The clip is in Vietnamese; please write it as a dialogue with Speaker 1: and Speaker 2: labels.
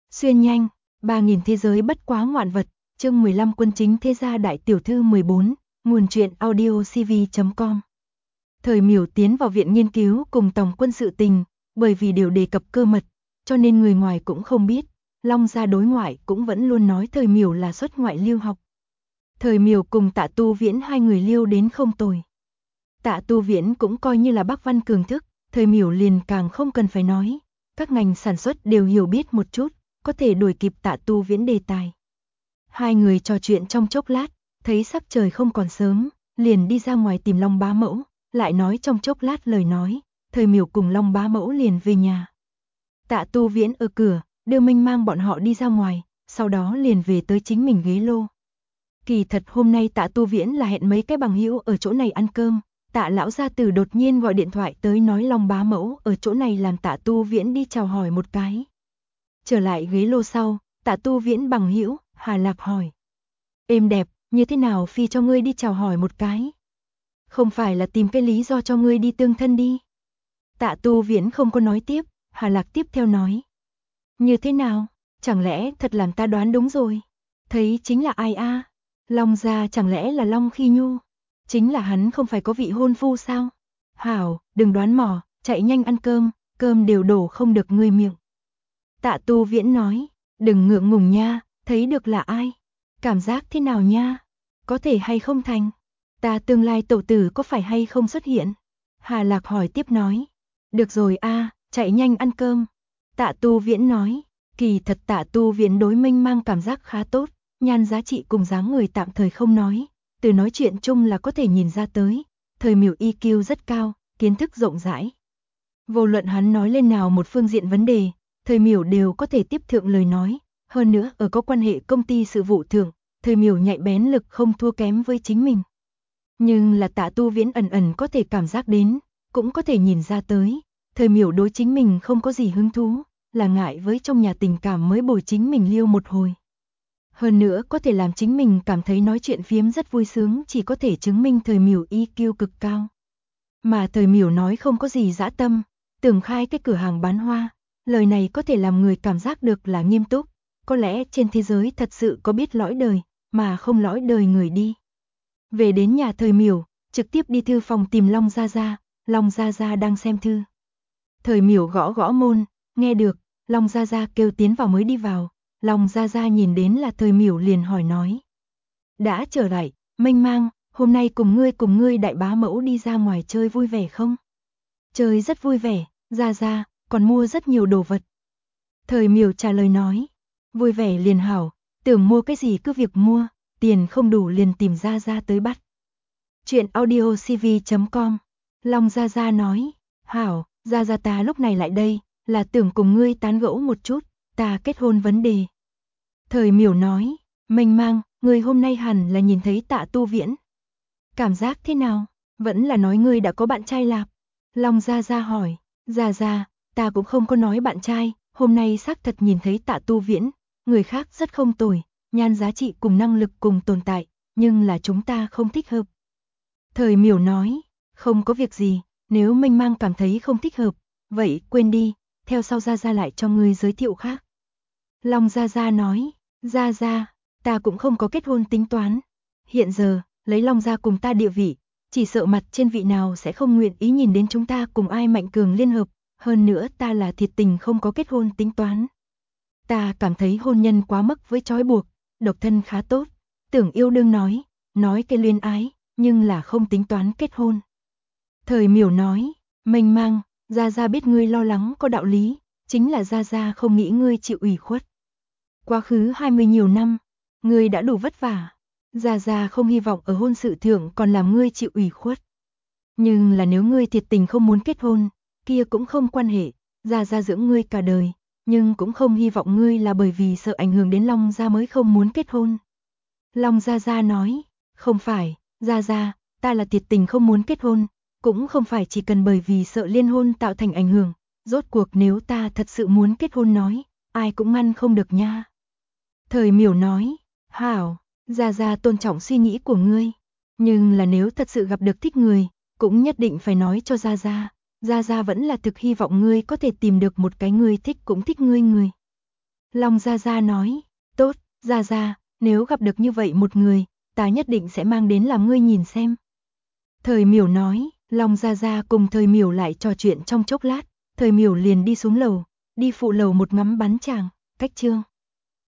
Speaker 1: Xuyên nhanh, 3000 thế giới bất quá ngoạn vật, chương 15 quân chính thế gia đại tiểu thư 14, nguồn truyện audio cv.com. Thời Miểu tiến vào viện nghiên cứu cùng tổng quân sự tình, bởi vì đều đề cập cơ mật, cho nên người ngoài cũng không biết, Long gia đối ngoại cũng vẫn luôn nói Thời Miểu là xuất ngoại lưu học. Thời Miểu cùng Tạ Tu Viễn hai người liêu đến không tồi. Tạ Tu Viễn cũng coi như là bác văn cường thức, Thời Miểu liền càng không cần phải nói, các ngành sản xuất đều hiểu biết một chút, có thể đuổi kịp Tạ Tu Viễn đề tài. Hai người trò chuyện trong chốc lát, thấy sắc trời không còn sớm, liền đi ra ngoài tìm Long Bá Mẫu, lại nói trong chốc lát lời nói, Thời Miểu cùng Long Bá Mẫu liền về nhà. Tạ Tu Viễn ở cửa, đưa Minh mang bọn họ đi ra ngoài, sau đó liền về tới chính mình ghế lô. Kỳ thật hôm nay Tạ Tu Viễn là hẹn mấy cái bằng hữu ở chỗ này ăn cơm, Tạ lão gia tử đột nhiên gọi điện thoại tới nói Long Bá Mẫu ở chỗ này làm Tạ Tu Viễn đi chào hỏi một cái. Trở lại ghế lô sau, Tạ Tu Viễn bằng hữu, Hà Lạc hỏi. Êm đẹp, như thế nào phi cho ngươi đi chào hỏi một cái? Không phải là tìm cái lý do cho ngươi đi tương thân đi? Tạ Tu Viễn không có nói tiếp, Hà Lạc tiếp theo nói. Như thế nào? Chẳng lẽ thật làm ta đoán đúng rồi? Thấy chính là ai a? Long gia chẳng lẽ là Long Khi Nhu? Chính là hắn không phải có vị hôn phu sao? Hảo, đừng đoán mò, chạy nhanh ăn cơm, cơm đều đổ không được ngươi miệng. Tạ Tu Viễn nói, đừng ngượng ngùng nha, thấy được là ai? Cảm giác thế nào nha? Có thể hay không thành? Ta tương lai tẩu tử có phải hay không xuất hiện? Hà Lạc hỏi tiếp nói. Được rồi a, chạy nhanh ăn cơm. Tạ Tu Viễn nói, kỳ thật Tạ Tu Viễn đối Minh mang cảm giác khá tốt, nhan giá trị cùng dáng người tạm thời không nói, từ nói chuyện chung là có thể nhìn ra tới, Thời Miểu EQ rất cao, kiến thức rộng rãi. Vô luận hắn nói lên nào một phương diện vấn đề, Thời Miểu đều có thể tiếp thượng lời nói, hơn nữa ở có quan hệ công ty sự vụ thượng, Thời Miểu nhạy bén lực không thua kém với chính mình. Nhưng là Tạ Tu Viễn ẩn ẩn có thể cảm giác đến, cũng có thể nhìn ra tới, Thời Miểu đối chính mình không có gì hứng thú, là ngại với trong nhà tình cảm mới bồi chính mình liêu một hồi. Hơn nữa có thể làm chính mình cảm thấy nói chuyện phiếm rất vui sướng, chỉ có thể chứng minh Thời Miểu EQ cực cao. Mà Thời Miểu nói không có gì dã tâm, tưởng khai cái cửa hàng bán hoa, lời này có thể làm người cảm giác được là nghiêm túc, có lẽ trên thế giới thật sự có biết lõi đời, mà không lõi đời người đi. Về đến nhà Thời Miểu, trực tiếp đi thư phòng tìm Long Gia Gia, Long Gia Gia đang xem thư. Thời Miểu gõ gõ môn, nghe được, Long Gia Gia kêu tiến vào mới đi vào, Long Gia Gia nhìn đến là Thời Miểu liền hỏi nói. Đã trở lại, Mênh Mang, hôm nay cùng ngươi đại bá mẫu đi ra ngoài chơi vui vẻ không? Chơi rất vui vẻ, Gia Gia, còn mua rất nhiều đồ vật. Thời Miểu trả lời nói, vui vẻ liền hảo, tưởng mua cái gì cứ việc mua, tiền không đủ liền tìm Gia Gia tới bắt. Chuyện audio cv.com. Long Gia Gia nói, hảo, Gia Gia ta lúc này lại đây, là tưởng cùng ngươi tán gẫu một chút, ta kết hôn vấn đề. Thời Miểu nói, Mênh Mang, ngươi hôm nay hẳn là nhìn thấy Tạ Tu Viễn. Cảm giác thế nào? Vẫn là nói ngươi đã có bạn trai lạp? Long Gia Gia hỏi, Gia Gia, ta cũng không có nói bạn trai, hôm nay xác thật nhìn thấy Tạ Tu Viễn, người khác rất không tồi, nhan giá trị cùng năng lực cùng tồn tại, nhưng là chúng ta không thích hợp. Thời Miểu nói, không có việc gì, nếu Mênh Mang cảm thấy không thích hợp, vậy quên đi, theo sau Gia Gia lại cho ngươi giới thiệu khác. Long Gia Gia nói, Gia Gia, ta cũng không có kết hôn tính toán. Hiện giờ, lấy Long Gia cùng ta địa vị, chỉ sợ mặt trên vị nào sẽ không nguyện ý nhìn đến chúng ta cùng ai mạnh cường liên hợp, hơn nữa ta là thiệt tình không có kết hôn tính toán. Ta cảm thấy hôn nhân quá mức với trói buộc, độc thân khá tốt, tưởng yêu đương nói cái luyến ái, nhưng là không tính toán kết hôn. Thời Miểu nói, Mênh Mang, Gia Gia biết ngươi lo lắng có đạo lý, chính là Gia Gia không nghĩ ngươi chịu ủy khuất. Quá khứ 20 nhiều năm, ngươi đã đủ vất vả, Gia Gia không hy vọng ở hôn sự thượng còn làm ngươi chịu ủy khuất. Nhưng là nếu ngươi thiệt tình không muốn kết hôn, kia cũng không quan hệ, Gia Gia dưỡng ngươi cả đời, nhưng cũng không hy vọng ngươi là bởi vì sợ ảnh hưởng đến Long Gia mới không muốn kết hôn. Long Gia Gia nói, không phải, Gia Gia, ta là thiệt tình không muốn kết hôn, cũng không phải chỉ cần bởi vì sợ liên hôn tạo thành ảnh hưởng, rốt cuộc nếu ta thật sự muốn kết hôn nói, ai cũng ngăn không được nha. Thời Miểu nói, hảo, Gia Gia tôn trọng suy nghĩ của ngươi, nhưng là nếu thật sự gặp được thích người, cũng nhất định phải nói cho Gia Gia, Gia Gia vẫn là thực hy vọng ngươi có thể tìm được một cái ngươi thích cũng thích ngươi người. Long Gia Gia nói, tốt, Gia Gia, nếu gặp được như vậy một người, ta nhất định sẽ mang đến làm ngươi nhìn xem. Thời Miểu nói, Long Gia Gia cùng Thời Miểu lại trò chuyện trong chốc lát, Thời Miểu liền đi xuống lầu, đi phụ lầu một ngắm bắn chàng, cách chương.